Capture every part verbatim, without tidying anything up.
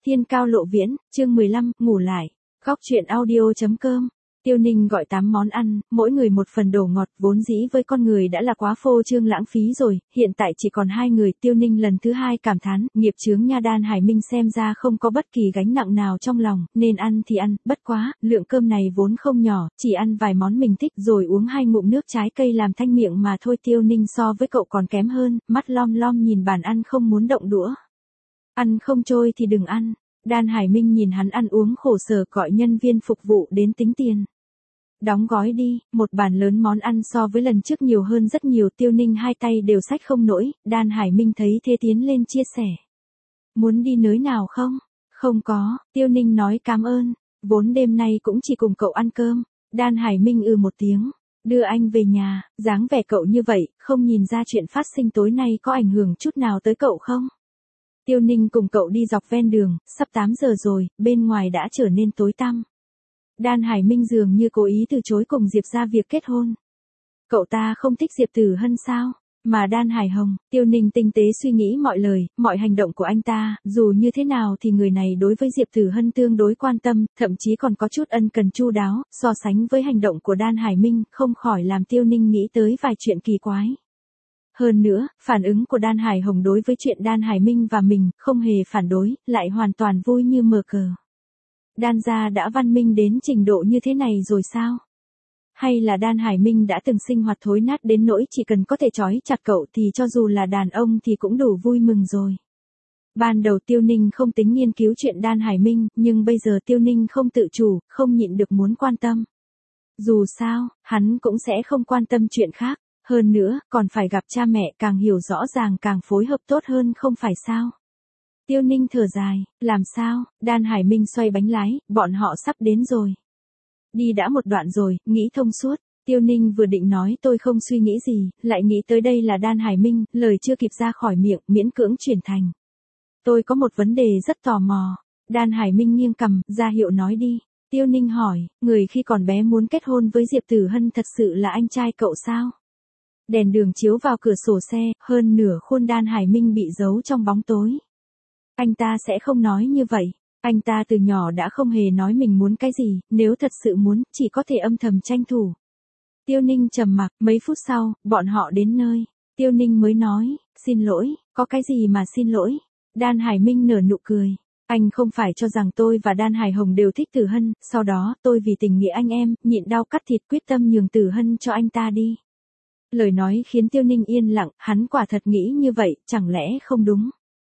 Thiên cao lộ viễn, chương mười lăm, ngủ lại. Góc truyện audio.com. Tiêu Ninh gọi tám món ăn, mỗi người một phần đồ ngọt, vốn dĩ với con người đã là quá phô trương lãng phí rồi, hiện tại chỉ còn hai người. Tiêu Ninh lần thứ hai cảm thán, nghiệp chướng nha. Đan Hải Minh xem ra không có bất kỳ gánh nặng nào trong lòng, nên ăn thì ăn, bất quá, lượng cơm này vốn không nhỏ, chỉ ăn vài món mình thích rồi uống hai ngụm nước trái cây làm thanh miệng mà thôi. Tiêu Ninh so với cậu còn kém hơn, mắt lom lom nhìn bàn ăn không muốn động đũa. Ăn không trôi thì đừng ăn. Đan Hải Minh nhìn hắn ăn uống khổ sở, gọi nhân viên phục vụ đến tính tiền. Đóng gói đi, một bàn lớn món ăn so với lần trước nhiều hơn rất nhiều. Tiêu Ninh hai tay đều xách không nổi. Đan Hải Minh thấy thế tiến lên chia sẻ. Muốn đi nơi nào không? Không có, Tiêu Ninh nói cảm ơn. Vốn đêm nay cũng chỉ cùng cậu ăn cơm. Đan Hải Minh ừ một tiếng. Đưa anh về nhà, dáng vẻ cậu như vậy, không nhìn ra chuyện phát sinh tối nay có ảnh hưởng chút nào tới cậu không? Tiêu Ninh cùng cậu đi dọc ven đường, sắp tám giờ rồi, bên ngoài đã trở nên tối tăm. Đan Hải Minh dường như cố ý từ chối cùng Diệp ra việc kết hôn. Cậu ta không thích Diệp Tử Hân sao? Mà Đan Hải Hồng, Tiêu Ninh tinh tế suy nghĩ mọi lời, mọi hành động của anh ta, dù như thế nào thì người này đối với Diệp Tử Hân tương đối quan tâm, thậm chí còn có chút ân cần chu đáo, so sánh với hành động của Đan Hải Minh, không khỏi làm Tiêu Ninh nghĩ tới vài chuyện kỳ quái. Hơn nữa, phản ứng của Đan Hải Hồng đối với chuyện Đan Hải Minh và mình, không hề phản đối, lại hoàn toàn vui như mở cờ. Đan gia đã văn minh đến trình độ như thế này rồi sao? Hay là Đan Hải Minh đã từng sinh hoạt thối nát đến nỗi chỉ cần có thể trói chặt cậu thì cho dù là đàn ông thì cũng đủ vui mừng rồi. Ban đầu Tiêu Ninh không tính nghiên cứu chuyện Đan Hải Minh, nhưng bây giờ Tiêu Ninh không tự chủ, không nhịn được muốn quan tâm. Dù sao, hắn cũng sẽ không quan tâm chuyện khác. Hơn nữa, còn phải gặp cha mẹ, càng hiểu rõ ràng càng phối hợp tốt hơn không phải sao? Tiêu Ninh thở dài, làm sao? Đan Hải Minh xoay bánh lái, bọn họ sắp đến rồi. Đi đã một đoạn rồi, nghĩ thông suốt. Tiêu Ninh vừa định nói tôi không suy nghĩ gì, lại nghĩ tới đây là Đan Hải Minh, lời chưa kịp ra khỏi miệng, miễn cưỡng chuyển thành. Tôi có một vấn đề rất tò mò. Đan Hải Minh nghiêng cằm, ra hiệu nói đi. Tiêu Ninh hỏi, người khi còn bé muốn kết hôn với Diệp Tử Hân thật sự là anh trai cậu sao? Đèn đường chiếu vào cửa sổ xe, hơn nửa khuôn Đan Hải Minh bị giấu trong bóng tối. Anh ta sẽ không nói như vậy. Anh ta từ nhỏ đã không hề nói mình muốn cái gì, nếu thật sự muốn, chỉ có thể âm thầm tranh thủ. Tiêu Ninh trầm mặc, mấy phút sau, bọn họ đến nơi. Tiêu Ninh mới nói, xin lỗi, có cái gì mà xin lỗi? Đan Hải Minh nở nụ cười. Anh không phải cho rằng tôi và Đan Hải Hồng đều thích Tử Hân, sau đó tôi vì tình nghĩa anh em, nhịn đau cắt thịt quyết tâm nhường Tử Hân cho anh ta đi. Lời nói khiến Tiêu Ninh yên lặng, hắn quả thật nghĩ như vậy, chẳng lẽ không đúng?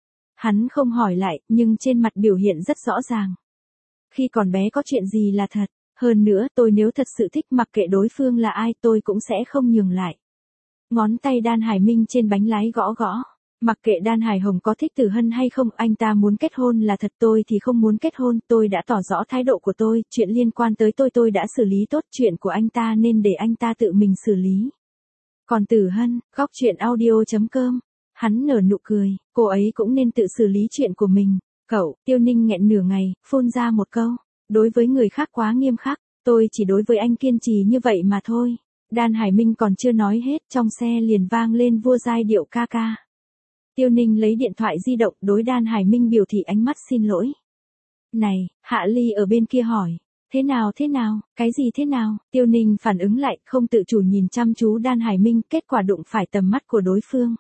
Hắn không hỏi lại, nhưng trên mặt biểu hiện rất rõ ràng. Khi còn bé có chuyện gì là thật, hơn nữa tôi nếu thật sự thích mặc kệ đối phương là ai tôi cũng sẽ không nhường lại. Ngón tay Đan Hải Minh trên bánh lái gõ gõ. Mặc kệ Đan Hải Hồng có thích Tử Hân hay không, anh ta muốn kết hôn là thật, tôi thì không muốn kết hôn, tôi đã tỏ rõ thái độ của tôi, chuyện liên quan tới tôi tôi đã xử lý tốt, chuyện của anh ta nên để anh ta tự mình xử lý. Còn Tử Hân, góc truyện audio.com, hắn nở nụ cười, cô ấy cũng nên tự xử lý chuyện của mình. Cậu, Tiêu Ninh nghẹn nửa ngày, phun ra một câu, đối với người khác quá nghiêm khắc, tôi chỉ đối với anh kiên trì như vậy mà thôi. Đan Hải Minh còn chưa nói hết, trong xe liền vang lên vua giai điệu ca ca. Tiêu Ninh lấy điện thoại di động đối Đan Hải Minh biểu thị ánh mắt xin lỗi. Này, Hạ Ly ở bên kia hỏi. Thế nào thế nào, cái gì thế nào? Tiêu Ninh phản ứng lại, không tự chủ nhìn chăm chú Đan Hải Minh, kết quả đụng phải tầm mắt của đối phương.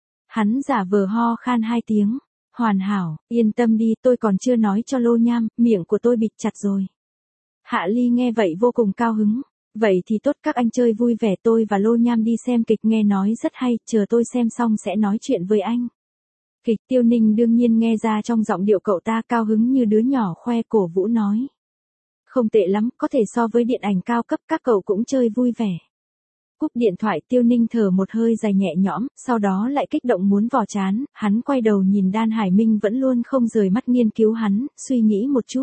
Hắn giả vờ ho khan hai tiếng. Hoàn hảo, yên tâm đi, tôi còn chưa nói cho Lô Nham, miệng của tôi bịt chặt rồi. Hạ Ly nghe vậy vô cùng cao hứng. Vậy thì tốt, các anh chơi vui vẻ, tôi và Lô Nham đi xem kịch, nghe nói rất hay, chờ tôi xem xong sẽ nói chuyện với anh. Kịch. Tiêu Ninh đương nhiên nghe ra trong giọng điệu cậu ta cao hứng như đứa nhỏ khoe cổ vũ nói. Không tệ lắm, có thể so với điện ảnh cao cấp, các cậu cũng chơi vui vẻ. Cúp điện thoại, Tiêu Ninh thở một hơi dài nhẹ nhõm, sau đó lại kích động muốn vò chán, hắn quay đầu nhìn Đan Hải Minh vẫn luôn không rời mắt nghiên cứu hắn, suy nghĩ một chút.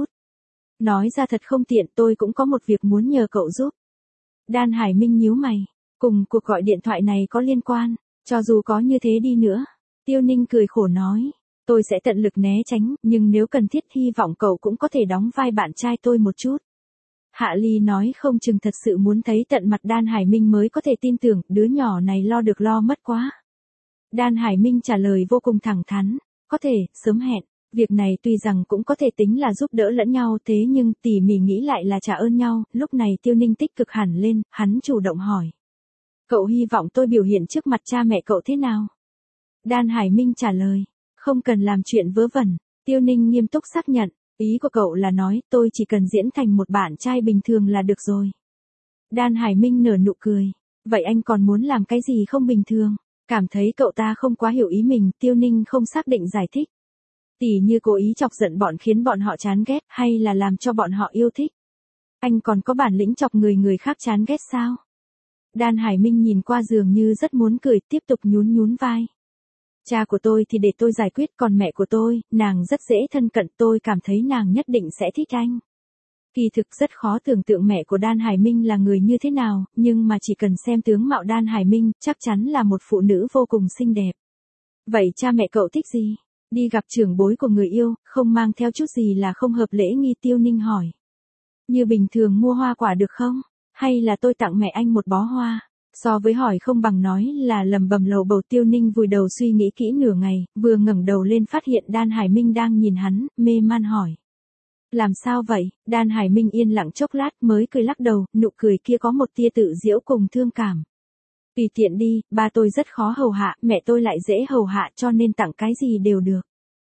Nói ra thật không tiện, tôi cũng có một việc muốn nhờ cậu giúp. Đan Hải Minh nhíu mày, cùng cuộc gọi điện thoại này có liên quan, cho dù có như thế đi nữa. Tiêu Ninh cười khổ nói, tôi sẽ tận lực né tránh, nhưng nếu cần thiết hy vọng cậu cũng có thể đóng vai bạn trai tôi một chút. Hạ Ly nói không chừng thật sự muốn thấy tận mặt Đan Hải Minh mới có thể tin tưởng, đứa nhỏ này lo được lo mất quá. Đan Hải Minh trả lời vô cùng thẳng thắn, có thể, sớm hẹn. Việc này tuy rằng cũng có thể tính là giúp đỡ lẫn nhau thế nhưng tỉ mỉ nghĩ lại là trả ơn nhau, lúc này Tiêu Ninh tích cực hẳn lên, hắn chủ động hỏi. Cậu hy vọng tôi biểu hiện trước mặt cha mẹ cậu thế nào? Đan Hải Minh trả lời, không cần làm chuyện vớ vẩn. Tiêu Ninh nghiêm túc xác nhận, ý của cậu là nói tôi chỉ cần diễn thành một bạn trai bình thường là được rồi. Đan Hải Minh nở nụ cười, vậy anh còn muốn làm cái gì không bình thường? Cảm thấy cậu ta không quá hiểu ý mình, Tiêu Ninh không xác định giải thích. Tỉ như cố ý chọc giận bọn khiến bọn họ chán ghét hay là làm cho bọn họ yêu thích. Anh còn có bản lĩnh chọc người người khác chán ghét sao? Đan Hải Minh nhìn qua dường như rất muốn cười, tiếp tục nhún nhún vai. Cha của tôi thì để tôi giải quyết, còn mẹ của tôi, nàng rất dễ thân cận, tôi cảm thấy nàng nhất định sẽ thích anh. Kỳ thực rất khó tưởng tượng mẹ của Đan Hải Minh là người như thế nào, nhưng mà chỉ cần xem tướng mạo Đan Hải Minh, chắc chắn là một phụ nữ vô cùng xinh đẹp. Vậy cha mẹ cậu thích gì? Đi gặp trưởng bối của người yêu, không mang theo chút gì là không hợp lễ nghi, Tiêu Ninh hỏi. Như bình thường mua hoa quả được không? Hay là tôi tặng mẹ anh một bó hoa? So với hỏi không bằng nói là lầm bầm lầu bầu, Tiêu Ninh vùi đầu suy nghĩ kỹ nửa ngày, vừa ngẩng đầu lên phát hiện Đan Hải Minh đang nhìn hắn, mê man hỏi. Làm sao vậy? Đan Hải Minh yên lặng chốc lát mới cười lắc đầu, nụ cười kia có một tia tự giễu cùng thương cảm. Tùy tiện đi, ba tôi rất khó hầu hạ, mẹ tôi lại dễ hầu hạ cho nên tặng cái gì đều được.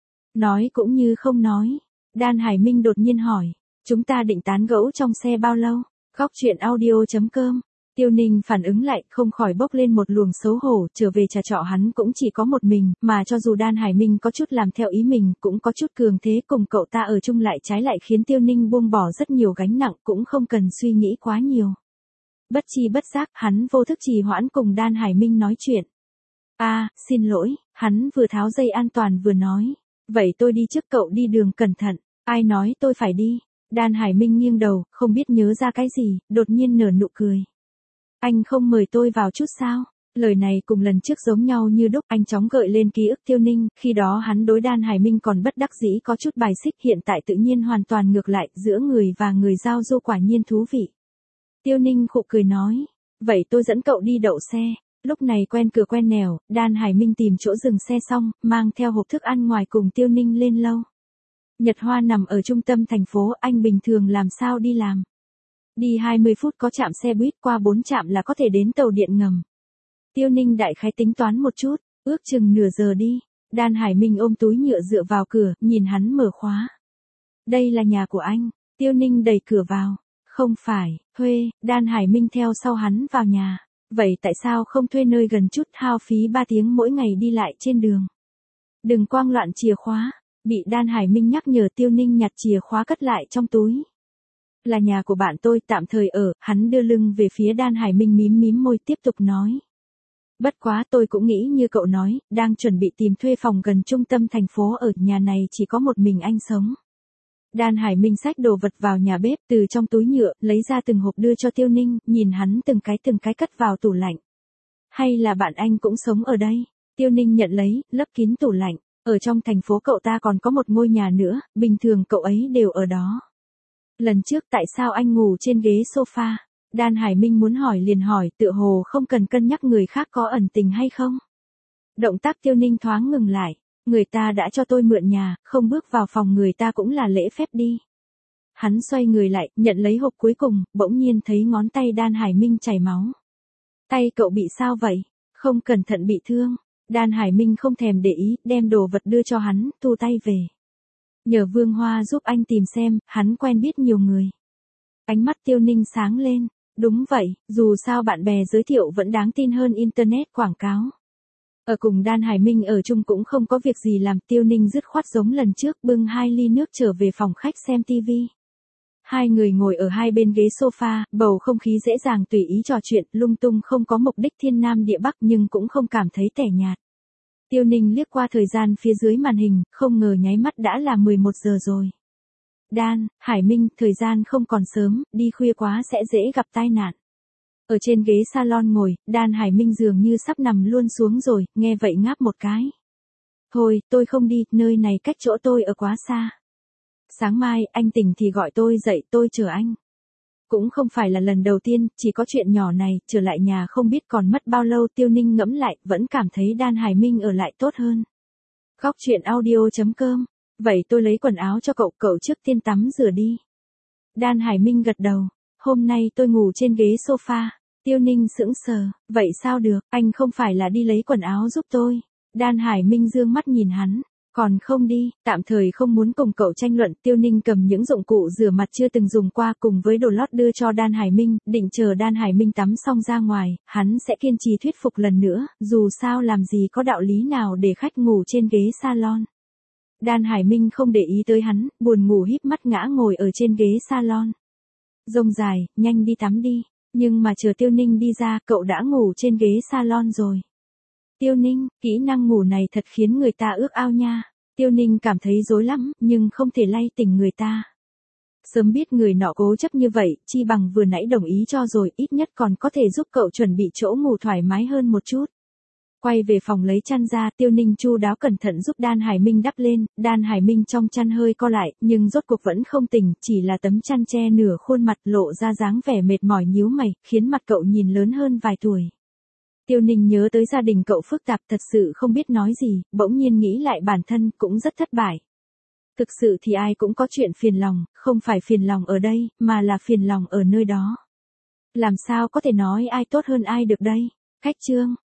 Nói cũng như không nói. Đan Hải Minh đột nhiên hỏi, chúng ta định tán gẫu trong xe bao lâu? Góc chuyện audio chấm com. Tiêu Ninh phản ứng lại, không khỏi bốc lên một luồng xấu hổ, trở về trà trọ hắn cũng chỉ có một mình, mà cho dù Đan Hải Minh có chút làm theo ý mình, cũng có chút cường thế, cùng cậu ta ở chung lại trái lại khiến Tiêu Ninh buông bỏ rất nhiều gánh nặng, cũng không cần suy nghĩ quá nhiều. Bất chi bất giác, hắn vô thức trì hoãn cùng Đan Hải Minh nói chuyện. A, à, xin lỗi, hắn vừa tháo dây an toàn vừa nói. Vậy tôi đi trước, cậu đi đường cẩn thận. Ai nói tôi phải đi? Đan Hải Minh nghiêng đầu, không biết nhớ ra cái gì, đột nhiên nở nụ cười. Anh không mời tôi vào chút sao? Lời này cùng lần trước giống nhau như đúc, anh chóng gợi lên ký ức Tiêu Ninh, khi đó hắn đối Đan Hải Minh còn bất đắc dĩ có chút bài xích, hiện tại tự nhiên hoàn toàn ngược lại, giữa người và người giao du quả nhiên thú vị. Tiêu Ninh khụ cười nói, vậy tôi dẫn cậu đi đậu xe. Lúc này quen cửa quen nẻo, Đan Hải Minh tìm chỗ dừng xe xong, mang theo hộp thức ăn ngoài cùng Tiêu Ninh lên lâu. Nhật Hoa nằm ở trung tâm thành phố, anh bình thường làm sao đi làm? Đi hai mươi phút có trạm xe buýt, qua bốn trạm là có thể đến tàu điện ngầm. Tiêu Ninh đại khái tính toán một chút, ước chừng nửa giờ đi. Đan Hải Minh ôm túi nhựa dựa vào cửa, nhìn hắn mở khóa. Đây là nhà của anh. Tiêu Ninh đẩy cửa vào. Không phải, thuê. Đan Hải Minh theo sau hắn vào nhà. Vậy tại sao không thuê nơi gần chút, hao phí ba tiếng mỗi ngày đi lại trên đường? Đừng quang loạn chìa khóa. Bị Đan Hải Minh nhắc nhở, Tiêu Ninh nhặt chìa khóa cất lại trong túi. Là nhà của bạn tôi, tạm thời ở. Hắn đưa lưng về phía Đan Hải Minh, mím mím môi tiếp tục nói. Bất quá tôi cũng nghĩ như cậu nói, đang chuẩn bị tìm thuê phòng gần trung tâm thành phố, ở nhà này chỉ có một mình anh sống. Đan Hải Minh xách đồ vật vào nhà bếp, từ trong túi nhựa, lấy ra từng hộp đưa cho Tiêu Ninh, nhìn hắn từng cái từng cái cất vào tủ lạnh. Hay là bạn anh cũng sống ở đây? Tiêu Ninh nhận lấy, lấp kín tủ lạnh. Ở trong thành phố cậu ta còn có một ngôi nhà nữa, bình thường cậu ấy đều ở đó. Lần trước tại sao anh ngủ trên ghế sofa? Đan Hải Minh muốn hỏi liền hỏi, tựa hồ không cần cân nhắc người khác có ẩn tình hay không. Động tác Tiêu Ninh thoáng ngừng lại. Người ta đã cho tôi mượn nhà, không bước vào phòng người ta cũng là lễ phép đi. Hắn xoay người lại, nhận lấy hộp cuối cùng, bỗng nhiên thấy ngón tay Đan Hải Minh chảy máu. Tay cậu bị sao vậy? Không cẩn thận bị thương. Đan Hải Minh không thèm để ý, đem đồ vật đưa cho hắn, thu tay về. Nhờ Vương Hoa giúp anh tìm xem, hắn quen biết nhiều người. Ánh mắt Tiêu Ninh sáng lên. Đúng vậy, dù sao bạn bè giới thiệu vẫn đáng tin hơn Internet quảng cáo. Ở cùng Đan Hải Minh ở chung cũng không có việc gì làm, Tiêu Ninh dứt khoát giống lần trước, bưng hai ly nước trở về phòng khách xem tivi. Hai người ngồi ở hai bên ghế sofa, bầu không khí dễ dàng tùy ý trò chuyện, lung tung không có mục đích thiên nam địa bắc nhưng cũng không cảm thấy tẻ nhạt. Tiêu Ninh liếc qua thời gian phía dưới màn hình, không ngờ nháy mắt đã là mười một giờ rồi. Đan, Hải Minh, thời gian không còn sớm, đi khuya quá sẽ dễ gặp tai nạn. Ở trên ghế salon ngồi, Đan Hải Minh dường như sắp nằm luôn xuống rồi, nghe vậy ngáp một cái. Thôi, tôi không đi, nơi này cách chỗ tôi ở quá xa. Sáng mai, anh tỉnh thì gọi tôi dậy, tôi chờ anh. Cũng không phải là lần đầu tiên, chỉ có chuyện nhỏ này, trở lại nhà không biết còn mất bao lâu. Tiêu Ninh ngẫm lại, vẫn cảm thấy Đan Hải Minh ở lại tốt hơn. Góc chuyện audio chấm com Vậy tôi lấy quần áo cho cậu, cậu trước tiên tắm rửa đi. Đan Hải Minh gật đầu. Hôm nay tôi ngủ trên ghế sofa. Tiêu Ninh sững sờ. Vậy sao được, anh không phải là đi lấy quần áo giúp tôi. Đan Hải Minh dương mắt nhìn hắn. Còn không đi, tạm thời không muốn cùng cậu tranh luận. Tiêu Ninh cầm những dụng cụ rửa mặt chưa từng dùng qua cùng với đồ lót đưa cho Đan Hải Minh, định chờ Đan Hải Minh tắm xong ra ngoài, hắn sẽ kiên trì thuyết phục lần nữa, dù sao làm gì có đạo lý nào để khách ngủ trên ghế salon. Đan Hải Minh không để ý tới hắn, buồn ngủ híp mắt ngã ngồi ở trên ghế salon. Rông dài, nhanh đi tắm đi, nhưng mà chờ Tiêu Ninh đi ra, cậu đã ngủ trên ghế salon rồi. Tiêu Ninh, kỹ năng ngủ này thật khiến người ta ước ao nha. Tiêu Ninh cảm thấy rối lắm, nhưng không thể lay tỉnh người ta. Sớm biết người nọ cố chấp như vậy, chi bằng vừa nãy đồng ý cho rồi, ít nhất còn có thể giúp cậu chuẩn bị chỗ ngủ thoải mái hơn một chút. Quay về phòng lấy chăn ra, Tiêu Ninh chu đáo cẩn thận giúp Đan Hải Minh đắp lên, Đan Hải Minh trong chăn hơi co lại, nhưng rốt cuộc vẫn không tỉnh, chỉ là tấm chăn che nửa khuôn mặt lộ ra dáng vẻ mệt mỏi nhíu mày, khiến mặt cậu nhìn lớn hơn vài tuổi. Tiêu Ninh nhớ tới gia đình cậu phức tạp, thật sự không biết nói gì, bỗng nhiên nghĩ lại bản thân cũng rất thất bại. Thực sự thì ai cũng có chuyện phiền lòng, không phải phiền lòng ở đây, mà là phiền lòng ở nơi đó. Làm sao có thể nói ai tốt hơn ai được đây? Cách chương